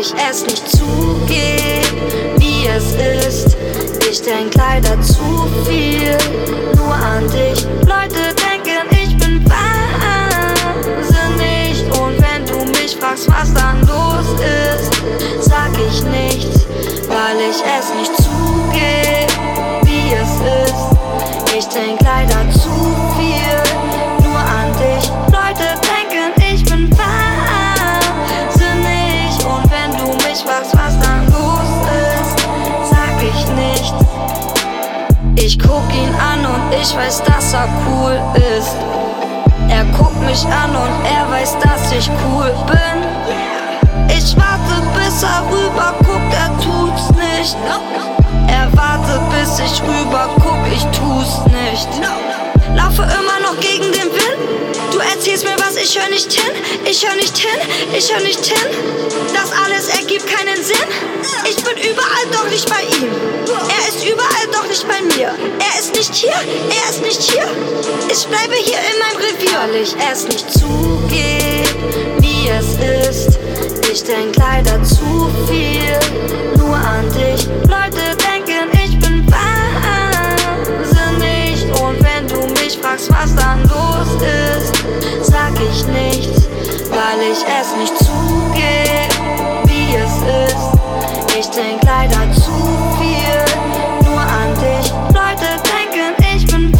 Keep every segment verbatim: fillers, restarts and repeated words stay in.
ich es nicht zugeb, wie es ist. Ich denk leider zu viel nur an dich. Leute denken, ich bin wahnsinnig. Und wenn du mich fragst, was dann los ist, sag ich nichts, weil ich es nicht zugeb, wie es ist. Ich denk leider zu viel nur an dich. Leute denken, ich bin wahnsinnig. Und wenn du mich fragst, was dann los ist, sag ich nichts. Ich guck ihn an und ich weiß, dass er cool ist. Er guckt mich an und er weiß, dass ich cool bin. Ich warte, bis er rüber guckt, er tut's nicht. Er wartet, bis ich rüber guck, ich tu's nicht. Laufe immer noch gegen den Wind. Du erzählst mir was, ich hör nicht hin. Ich hör nicht hin, ich hör nicht hin. Das alles ergibt keinen Sinn. Ich bin überall, doch nicht bei ihm. Er ist überall, doch nicht bei mir. Er ist nicht hier, er ist nicht hier. Ich bleibe hier in meinem Revier, weil ich es nicht zugeb, wie es ist. Ich denk leider zu viel nur an dich. Leute denken, ich bin wahnsinnig. Und wenn du mich fragst, was dann los ist, sag ich nichts, weil ich es nicht zugeb, wie es ist. Ich denk leider zu viel nur an dich. Leute denken, ich bin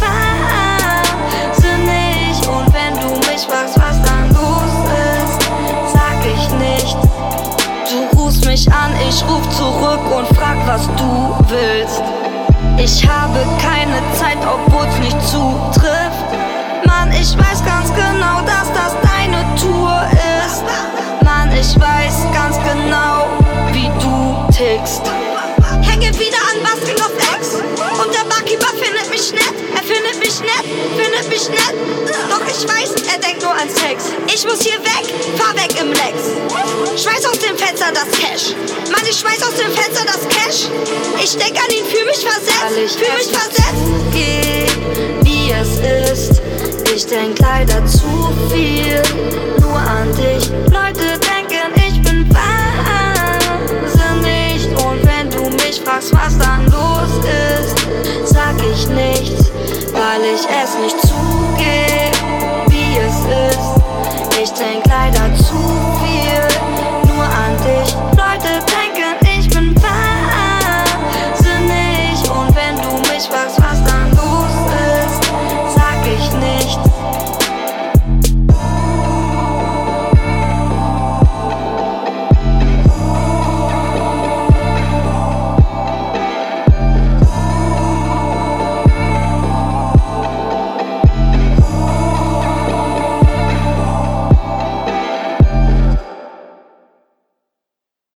wahnsinnig. Und wenn du mich fragst, was dann los ist, sag ich nichts. Du rufst mich an, ich ruf zurück und frag, was du willst. Ich habe keine Zeit, obwohl's nicht zutrifft. Mann, ich weiß ganz genau, dass das deine Tour ist. Mann, ich weiß ganz genau, wie du tickst. Hänge wieder an Basking auf Ex. Und der Barkeeper findet mich nett. Er findet mich nett, findet mich nett. Doch ich weiß, er denkt nur an Sex. Ich muss hier weg, fahr weg im Lex. Schmeiß aus dem Fenster das Cash. Mann, ich schmeiß aus dem Fenster das Cash. Ich denk an ihn, fühl mich versetzt, fühl mich versetzt. Wie es ist. Ich denk leider zu viel